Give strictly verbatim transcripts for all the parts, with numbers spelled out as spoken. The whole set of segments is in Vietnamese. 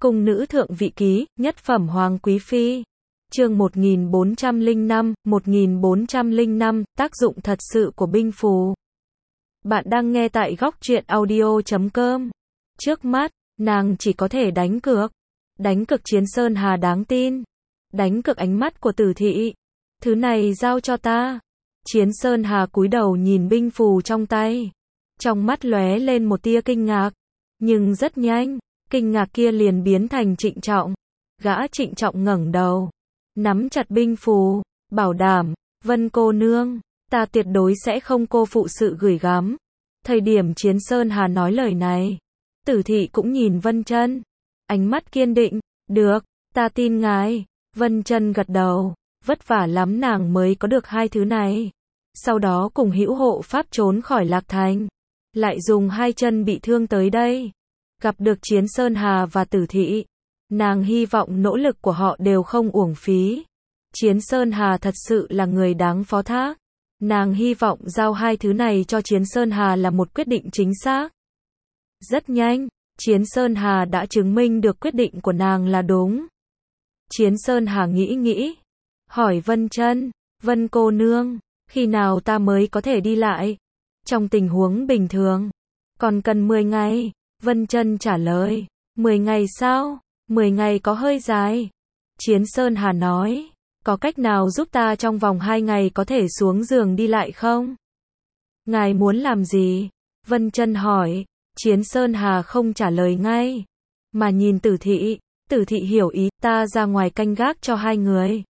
Cung nữ thượng vị ký, nhất phẩm hoàng quý phi. Chương một nghìn bốn trăm lẻ năm, một nghìn bốn trăm lẻ năm, tác dụng thật sự của binh phù. Bạn đang nghe tại góc truyện audio chấm com. Trước mắt, nàng chỉ có thể đánh cược. Đánh cược Chiến Sơn Hà đáng tin. Đánh cược ánh mắt của Tử Thị. Thứ này giao cho ta. Chiến Sơn Hà cúi đầu nhìn binh phù trong tay. Trong mắt lóe lên một tia kinh ngạc. Nhưng rất nhanh, kinh ngạc kia liền biến thành trịnh trọng. Gã trịnh trọng ngẩng đầu, nắm chặt binh phù, bảo đảm, Vân cô nương, ta tuyệt đối sẽ không cô phụ sự gửi gắm. Thời điểm Chiến Sơn Hà nói lời này, Tử Thị cũng nhìn Vân Chân, ánh mắt kiên định, được, ta tin ngài. Vân Chân gật đầu, vất vả lắm nàng mới có được hai thứ này. Sau đó cùng hữu hộ pháp trốn khỏi Lạc Thành, lại dùng hai chân bị thương tới đây. Gặp được Chiến Sơn Hà và Tử Thị, nàng hy vọng nỗ lực của họ đều không uổng phí. Chiến Sơn Hà thật sự là người đáng phó thác. Nàng hy vọng giao hai thứ này cho Chiến Sơn Hà là một quyết định chính xác. Rất nhanh, Chiến Sơn Hà đã chứng minh được quyết định của nàng là đúng. Chiến Sơn Hà nghĩ nghĩ, hỏi Vân Chân, Vân cô nương, khi nào ta mới có thể đi lại? Trong tình huống bình thường, còn cần mười ngày. Vân Chân trả lời, mười ngày sao? mười ngày có hơi dài. Chiến Sơn Hà nói, có cách nào giúp ta trong vòng hai ngày có thể xuống giường đi lại không? Ngài muốn làm gì? Vân Chân hỏi. Chiến Sơn Hà không trả lời ngay, mà nhìn Tử Thị. Tử Thị hiểu ý, ta ra ngoài canh gác cho hai người.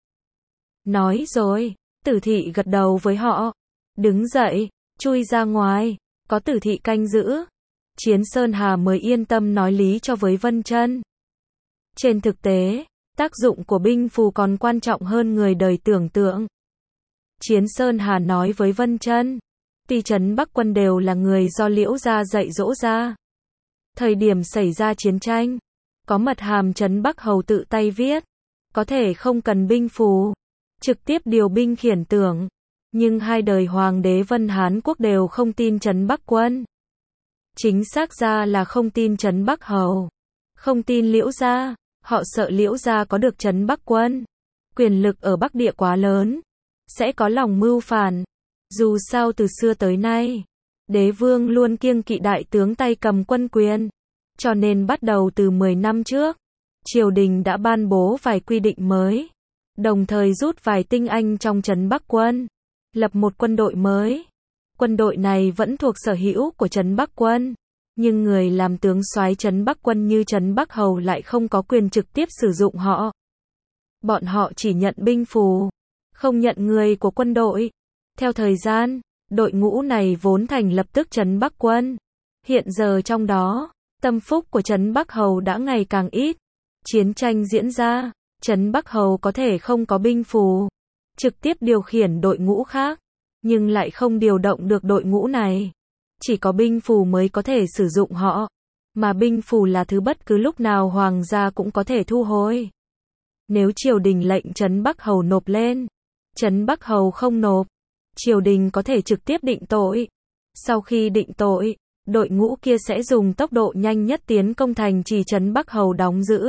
Nói rồi, Tử Thị gật đầu với họ, đứng dậy, chui ra ngoài, có Tử Thị canh giữ. Chiến Sơn Hà mới yên tâm nói lý cho với Vân Chân. Trên thực tế, tác dụng của binh phù còn quan trọng hơn người đời tưởng tượng. Chiến Sơn Hà nói với Vân Chân, tuy trấn Bắc quân đều là người do Liễu gia dạy dỗ ra. Thời điểm xảy ra chiến tranh, có mật hàm trấn Bắc hầu tự tay viết, có thể không cần binh phù, trực tiếp điều binh khiển tưởng. Nhưng hai đời hoàng đế Vân Hán quốc đều không tin trấn Bắc quân. Chính xác ra là không tin trấn Bắc hầu, không tin Liễu gia, họ sợ Liễu gia có được trấn Bắc quân. Quyền lực ở Bắc địa quá lớn, sẽ có lòng mưu phản. Dù sao từ xưa tới nay, đế vương luôn kiêng kỵ đại tướng tay cầm quân quyền. Cho nên bắt đầu từ mười năm trước, triều đình đã ban bố vài quy định mới, đồng thời rút vài tinh anh trong trấn Bắc quân, lập một quân đội mới. Quân đội này vẫn thuộc sở hữu của trấn Bắc quân, nhưng người làm tướng soái trấn Bắc quân như trấn Bắc hầu lại không có quyền trực tiếp sử dụng họ. Bọn họ chỉ nhận binh phù, không nhận người của quân đội. Theo thời gian, đội ngũ này vốn thành lập tức trấn Bắc quân. Hiện giờ trong đó, tâm phúc của trấn Bắc hầu đã ngày càng ít. Chiến tranh diễn ra, trấn Bắc hầu có thể không có binh phù, trực tiếp điều khiển đội ngũ khác, nhưng lại không điều động được đội ngũ này. Chỉ có binh phù mới có thể sử dụng họ, mà binh phù là thứ bất cứ lúc nào hoàng gia cũng có thể thu hồi. Nếu triều đình lệnh trấn Bắc hầu nộp lên, trấn Bắc hầu không nộp, triều đình có thể trực tiếp định tội. Sau khi định tội, đội ngũ kia sẽ dùng tốc độ nhanh nhất tiến công thành trì trấn Bắc hầu đóng giữ.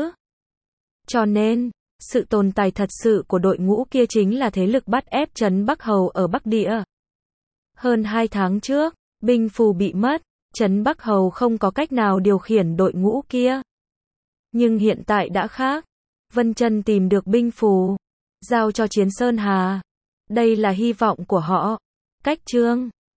Cho nên, sự tồn tại thật sự của đội ngũ kia chính là thế lực bắt ép trấn Bắc hầu ở Bắc địa. Hơn hai tháng trước, binh phù bị mất, trấn Bắc hầu không có cách nào điều khiển đội ngũ kia. Nhưng hiện tại đã khác. Vân Chân tìm được binh phù, giao cho Chiến Sơn Hà. Đây là hy vọng của họ. Cách chương